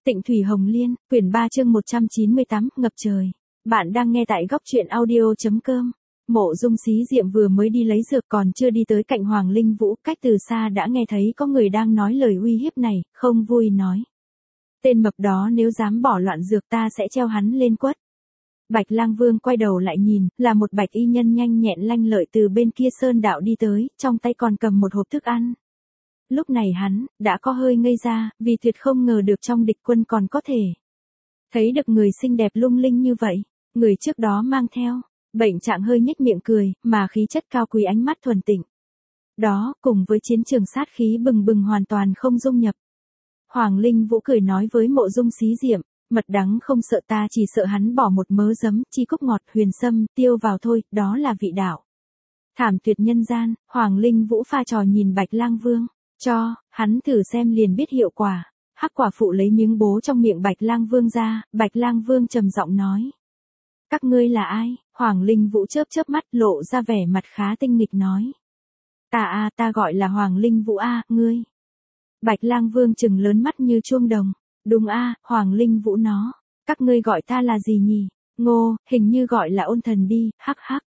Tịnh Thủy Hồng Liên, quyển 3 chương 198, ngập trời. Bạn đang nghe tại góc truyện audio.com. Mộ Dung Xí Diệm vừa mới đi lấy dược còn chưa đi tới cạnh Hoàng Linh Vũ, cách từ xa đã nghe thấy có người đang nói lời uy hiếp này, không vui nói. Tên mập đó nếu dám bỏ loạn dược ta sẽ treo hắn lên quất. Bạch Lang Vương quay đầu lại nhìn, là một bạch y nhân nhanh nhẹn lanh lợi từ bên kia sơn đạo đi tới, trong tay còn cầm một hộp thức ăn. Lúc này hắn, đã có hơi ngây ra, vì tuyệt không ngờ được trong địch quân còn có thể thấy được người xinh đẹp lung linh như vậy, người trước đó mang theo, bệnh trạng hơi nhếch miệng cười, mà khí chất cao quý ánh mắt thuần tịnh. Đó, cùng với chiến trường sát khí bừng bừng hoàn toàn không dung nhập. Hoàng Linh Vũ cười nói với Mộ Dung Xí Diệm, mật đắng không sợ ta chỉ sợ hắn bỏ một mớ giấm, chi cúc ngọt huyền sâm, tiêu vào thôi, đó là vị đạo. Thảm tuyệt nhân gian, Hoàng Linh Vũ pha trò nhìn Bạch Lang Vương. Cho, hắn thử xem liền biết hiệu quả. Hắc quả phụ lấy miếng bố trong miệng Bạch Lang Vương ra, Bạch Lang Vương trầm giọng nói. Các ngươi là ai? Hoàng Linh Vũ chớp chớp mắt lộ ra vẻ mặt khá tinh nghịch nói. Ta gọi là Hoàng Linh Vũ ngươi. Bạch Lang Vương trừng lớn mắt như chuông đồng. Đúng Hoàng Linh Vũ nó. Các ngươi gọi ta là gì nhỉ? Ngô, hình như gọi là Ôn Thần đi, hắc hắc.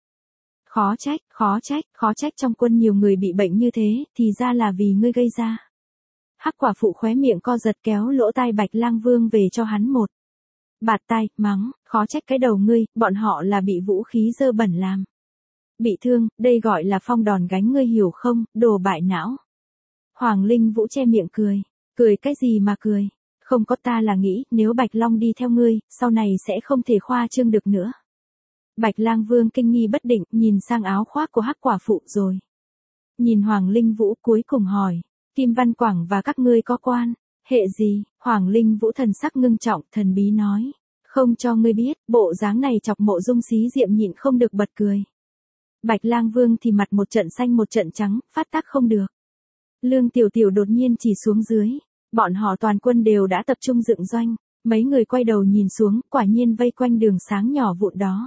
Khó trách trong quân nhiều người bị bệnh như thế, thì ra là vì ngươi gây ra. Hắc quả phụ khóe miệng co giật kéo lỗ tai Bạch Lang Vương về cho hắn một bạt tai, mắng, khó trách cái đầu ngươi, bọn họ là bị vũ khí dơ bẩn làm. Bị thương, đây gọi là phong đòn gánh ngươi hiểu không, đồ bại não. Hoàng Linh Vũ che miệng cười cái gì mà cười, không có ta là nghĩ nếu Bạch Long đi theo ngươi, sau này sẽ không thể khoa trương được nữa. Bạch Lang Vương kinh nghi bất định, nhìn sang áo khoác của Hắc quả phụ rồi. Nhìn Hoàng Linh Vũ cuối cùng hỏi, Kim Văn Quảng và các ngươi có quan hệ gì? Hoàng Linh Vũ thần sắc ngưng trọng, thần bí nói, không cho ngươi biết, bộ dáng này chọc Mộ Dung Xí Diệm nhịn không được bật cười. Bạch Lang Vương thì mặt một trận xanh một trận trắng, phát tác không được. Lương Tiểu Tiểu đột nhiên chỉ xuống dưới, bọn họ toàn quân đều đã tập trung dựng doanh, mấy người quay đầu nhìn xuống, quả nhiên vây quanh đường sáng nhỏ vụn đó.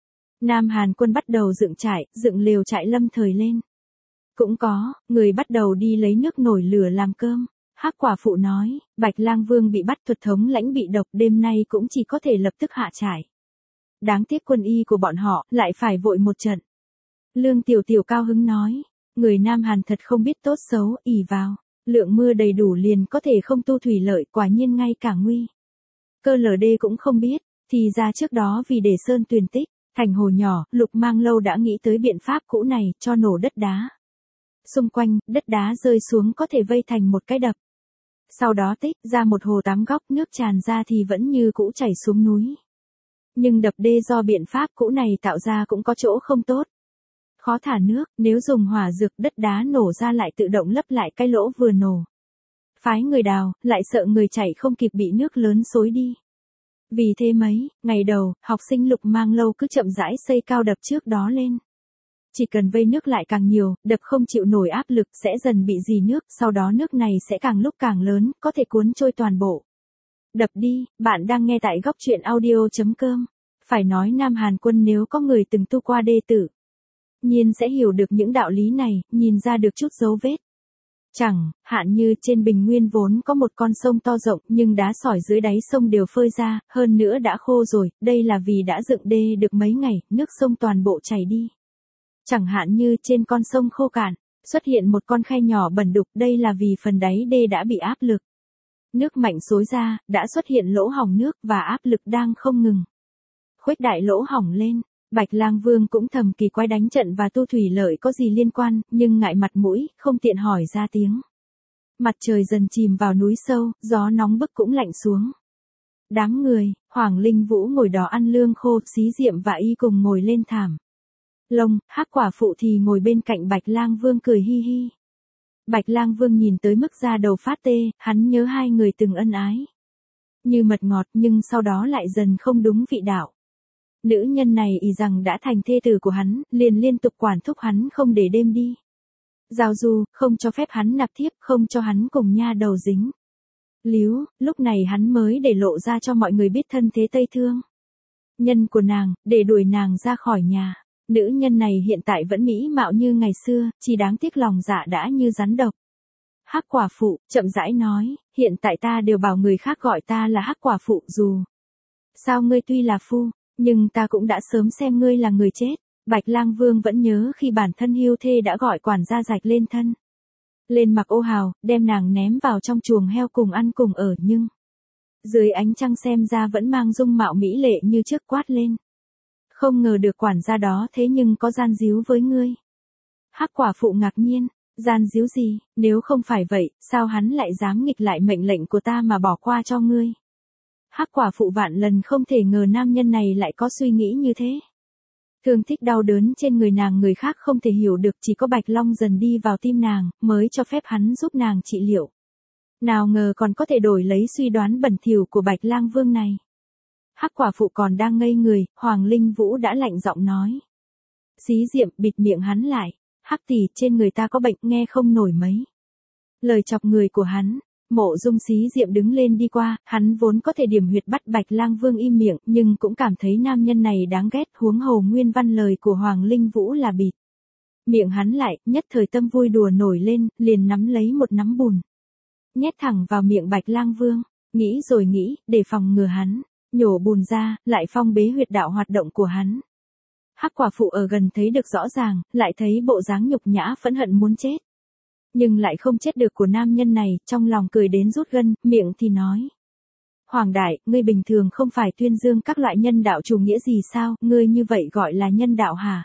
Nam Hàn quân bắt đầu dựng lều trại lâm thời lên. Cũng có, người bắt đầu đi lấy nước nổi lửa làm cơm. Hắc quả phụ nói, Bạch Lang Vương bị bắt thuật thống lãnh bị độc đêm nay cũng chỉ có thể lập tức hạ trại. Đáng tiếc quân y của bọn họ lại phải vội một trận. Lương Tiểu Tiểu cao hứng nói, người Nam Hàn thật không biết tốt xấu, ỷ vào. Lượng mưa đầy đủ liền có thể không tu thủy lợi, quả nhiên ngay cả nguy cơ lở đê cũng không biết, thì ra trước đó vì để sơn tuyền tích. Thành hồ nhỏ, Lục Mang Lâu đã nghĩ tới biện pháp cũ này, cho nổ đất đá. Xung quanh, đất đá rơi xuống có thể vây thành một cái đập. Sau đó tích ra một hồ tám góc, nước tràn ra thì vẫn như cũ chảy xuống núi. Nhưng đập đê do biện pháp cũ này tạo ra cũng có chỗ không tốt. Khó thả nước, nếu dùng hỏa dược đất đá nổ ra lại tự động lấp lại cái lỗ vừa nổ. Phái người đào, lại sợ người chảy không kịp bị nước lớn xối đi. Vì thế mấy ngày đầu, học sinh Lục Mang Lâu cứ chậm rãi xây cao đập trước đó lên. Chỉ cần vây nước lại càng nhiều, đập không chịu nổi áp lực sẽ dần bị rỉ nước, sau đó nước này sẽ càng lúc càng lớn, có thể cuốn trôi toàn bộ. Đập đi, bạn đang nghe tại góc truyện audio.com. Phải nói Nam Hàn quân nếu có người từng tu qua đê tử, nhiên sẽ hiểu được những đạo lý này, nhìn ra được chút dấu vết. Chẳng hạn như trên bình nguyên vốn có một con sông to rộng nhưng đá sỏi dưới đáy sông đều phơi ra, hơn nữa đã khô rồi, đây là vì đã dựng đê được mấy ngày, nước sông toàn bộ chảy đi. Chẳng hạn như trên con sông khô cạn, xuất hiện một con khe nhỏ bẩn đục, đây là vì phần đáy đê đã bị áp lực. Nước mạnh xối ra, đã xuất hiện lỗ hổng nước và áp lực đang không ngừng khuếch đại lỗ hổng lên. Bạch Lang Vương cũng thầm kỳ quái đánh trận và tu thủy lợi có gì liên quan, nhưng ngại mặt mũi, không tiện hỏi ra tiếng. Mặt trời dần chìm vào núi sâu, gió nóng bức cũng lạnh xuống. Đám người, Hoàng Linh Vũ ngồi đó ăn lương khô, Xí Diệm và y cùng ngồi lên thảm lông, Hắc quả phụ thì ngồi bên cạnh Bạch Lang Vương cười hi hi. Bạch Lang Vương nhìn tới mức da đầu phát tê, hắn nhớ hai người từng ân ái như mật ngọt nhưng sau đó lại dần không đúng vị đạo. Nữ nhân này ý rằng đã thành thê tử của hắn, liền liên tục quản thúc hắn không để đêm đi giao du, không cho phép hắn nạp thiếp, không cho hắn cùng nha đầu dính líu, lúc này hắn mới để lộ ra cho mọi người biết thân thế Tây Thương nhân của nàng, để đuổi nàng ra khỏi nhà. Nữ nhân này hiện tại vẫn mỹ mạo như ngày xưa, chỉ đáng tiếc lòng dạ đã như rắn độc. Hắc quả phụ, chậm rãi nói, hiện tại ta đều bảo người khác gọi ta là hắc quả phụ dù. Sao ngươi tuy là phu, nhưng ta cũng đã sớm xem ngươi là người chết. Bạch Lang Vương vẫn nhớ khi bản thân Hưu Thê đã gọi quản gia rạch lên thân. Lên mặc ô hào, đem nàng ném vào trong chuồng heo cùng ăn cùng ở nhưng. Dưới ánh trăng xem ra vẫn mang dung mạo mỹ lệ như trước quát lên. Không ngờ được quản gia đó thế nhưng có gian díu với ngươi. Hắc quả phụ ngạc nhiên, gian díu gì, nếu không phải vậy, sao hắn lại dám nghịch lại mệnh lệnh của ta mà bỏ qua cho ngươi. Hắc quả phụ vạn lần không thể ngờ nam nhân này lại có suy nghĩ như thế. Thương tích đau đớn trên người nàng người khác không thể hiểu được, chỉ có Bạch Long dần đi vào tim nàng, mới cho phép hắn giúp nàng trị liệu. Nào ngờ còn có thể đổi lấy suy đoán bẩn thỉu của Bạch Lang Vương này. Hắc quả phụ còn đang ngây người, Hoàng Linh Vũ đã lạnh giọng nói. Xí Diệm bịt miệng hắn lại, Hắc tỷ, trên người ta có bệnh, nghe không nổi mấy. Lời chọc người của hắn. Mộ Dung Xí Diệm đứng lên đi qua, hắn vốn có thể điểm huyệt bắt Bạch Lang Vương im miệng, nhưng cũng cảm thấy nam nhân này đáng ghét, huống hồ nguyên văn lời của Hoàng Linh Vũ là bịt miệng hắn lại, nhất thời tâm vui đùa nổi lên, liền nắm lấy một nắm bùn. Nhét thẳng vào miệng Bạch Lang Vương, nghĩ rồi nghĩ, để phòng ngừa hắn, nhổ bùn ra, lại phong bế huyệt đạo hoạt động của hắn. Hắc quả phụ ở gần thấy được rõ ràng, lại thấy bộ dáng nhục nhã phẫn hận muốn chết. Nhưng lại không chết được của nam nhân này, trong lòng cười đến rút gân, miệng thì nói. Hoàng đại, ngươi bình thường không phải tuyên dương các loại nhân đạo chủ nghĩa gì sao, ngươi như vậy gọi là nhân đạo hả?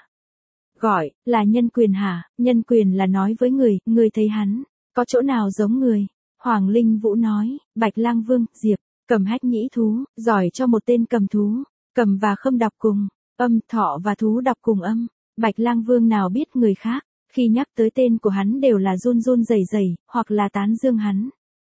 Gọi, là nhân quyền hả? Nhân quyền là nói với người thấy hắn, có chỗ nào giống người? Hoàng Linh Vũ nói, Bạch Lang Vương, Diệp, cầm hách nhĩ thú, giỏi cho một tên cầm thú, cầm và khâm đọc cùng, âm, thọ và thú đọc cùng âm. Bạch Lang Vương nào biết người khác. Khi nhắc tới tên của hắn đều là run run rẩy rẩy, hoặc là tán dương hắn.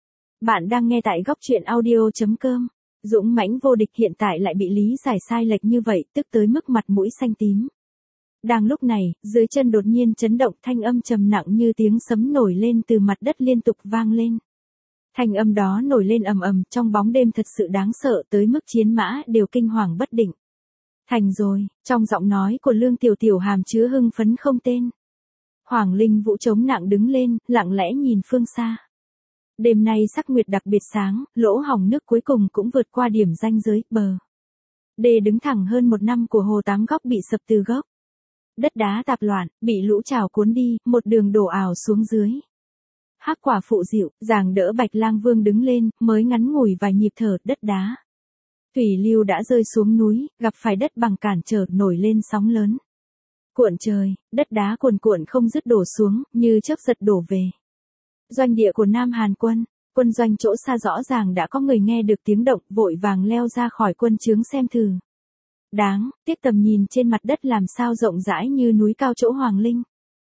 Bạn đang nghe tại góc truyện audio.com. Dũng mãnh vô địch hiện tại lại bị lý giải sai lệch như vậy, tức tới mức mặt mũi xanh tím. Đang lúc này, dưới chân đột nhiên chấn động, thanh âm trầm nặng như tiếng sấm nổi lên từ mặt đất liên tục vang lên. Thanh âm đó nổi lên ầm ầm trong bóng đêm thật sự đáng sợ tới mức chiến mã đều kinh hoàng bất định. Thành rồi, trong giọng nói của Lương Tiểu Tiểu hàm chứa hưng phấn không tên. Hoàng Linh Vũ chống nặng đứng lên, lặng lẽ nhìn phương xa. Đêm nay sắc nguyệt đặc biệt sáng, lỗ hổng nước cuối cùng cũng vượt qua điểm ranh giới, bờ đê đứng thẳng hơn một năm của hồ Tám Góc bị sập từ gốc. Đất đá tạp loạn, bị lũ trào cuốn đi, một đường đổ ảo xuống dưới. Hắc quả phụ dịu, dàng đỡ Bạch Lang Vương đứng lên, mới ngắn ngủi vài nhịp thở, đất đá. Thủy lưu đã rơi xuống núi, gặp phải đất bằng cản trở, nổi lên sóng lớn. Cuộn trời, đất đá cuồn cuộn không dứt đổ xuống, như chớp giật đổ về. Doanh địa của Nam Hàn quân, quân doanh chỗ xa rõ ràng đã có người nghe được tiếng động, vội vàng leo ra khỏi quân trướng xem thử. Đáng tiếc tầm nhìn trên mặt đất làm sao rộng rãi như núi cao chỗ Hoàng Linh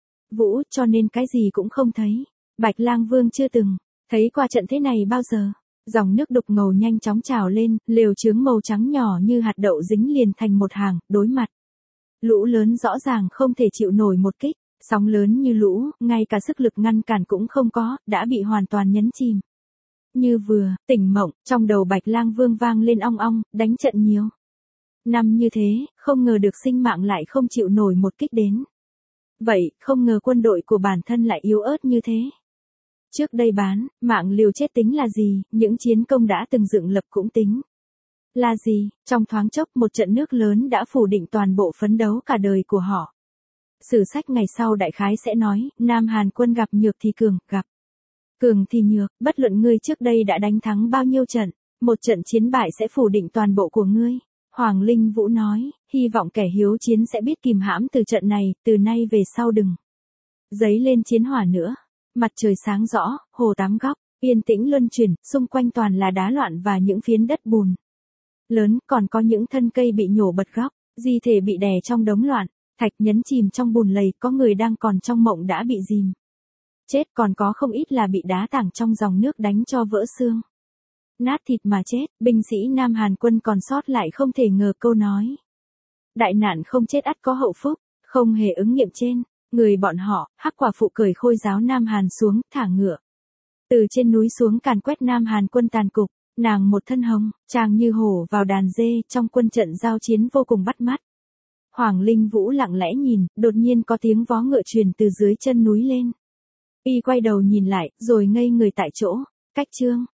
Vũ, cho nên cái gì cũng không thấy. Bạch Lang Vương chưa từng thấy qua trận thế này bao giờ. Dòng nước đục ngầu nhanh chóng trào lên, lều trướng màu trắng nhỏ như hạt đậu dính liền thành một hàng, đối mặt. Lũ lớn rõ ràng không thể chịu nổi một kích, sóng lớn như lũ, ngay cả sức lực ngăn cản cũng không có, đã bị hoàn toàn nhấn chìm. Như vừa, tỉnh mộng, trong đầu Bạch Lang Vương vang lên ong ong, đánh trận nhiều năm như thế, không ngờ được sinh mạng lại không chịu nổi một kích đến. Vậy, không ngờ quân đội của bản thân lại yếu ớt như thế. Trước đây bán, mạng liều chết tính là gì, những chiến công đã từng dựng lập cũng tính là gì, trong thoáng chốc một trận nước lớn đã phủ định toàn bộ phấn đấu cả đời của họ. Sử sách ngày sau đại khái sẽ nói, Nam Hàn quân gặp nhược thì cường, gặp cường thì nhược, bất luận ngươi trước đây đã đánh thắng bao nhiêu trận, một trận chiến bại sẽ phủ định toàn bộ của ngươi. Hoàng Linh Vũ nói, hy vọng kẻ hiếu chiến sẽ biết kìm hãm từ trận này, từ nay về sau đừng dấy lên chiến hỏa nữa. Mặt trời sáng rõ, hồ Tám Góc, yên tĩnh luân chuyển, xung quanh toàn là đá loạn và những phiến đất bùn lớn, còn có những thân cây bị nhổ bật góc, di thể bị đè trong đống loạn, thạch nhấn chìm trong bùn lầy, có người đang còn trong mộng đã bị dìm chết, còn có không ít là bị đá tảng trong dòng nước đánh cho vỡ xương nát thịt mà chết. Binh sĩ Nam Hàn quân còn sót lại không thể ngờ câu nói đại nạn không chết ắt có hậu phúc, không hề ứng nghiệm trên người bọn họ. Hắc quả phụ cởi khôi giáo Nam Hàn xuống, thả ngựa từ trên núi xuống càn quét Nam Hàn quân tàn cục. Nàng một thân hồng, tràng như hổ vào đàn dê, trong quân trận giao chiến vô cùng bắt mắt. Hoàng Linh Vũ lặng lẽ nhìn, đột nhiên có tiếng vó ngựa truyền từ dưới chân núi lên. Y quay đầu nhìn lại, rồi ngây người tại chỗ. Cách chương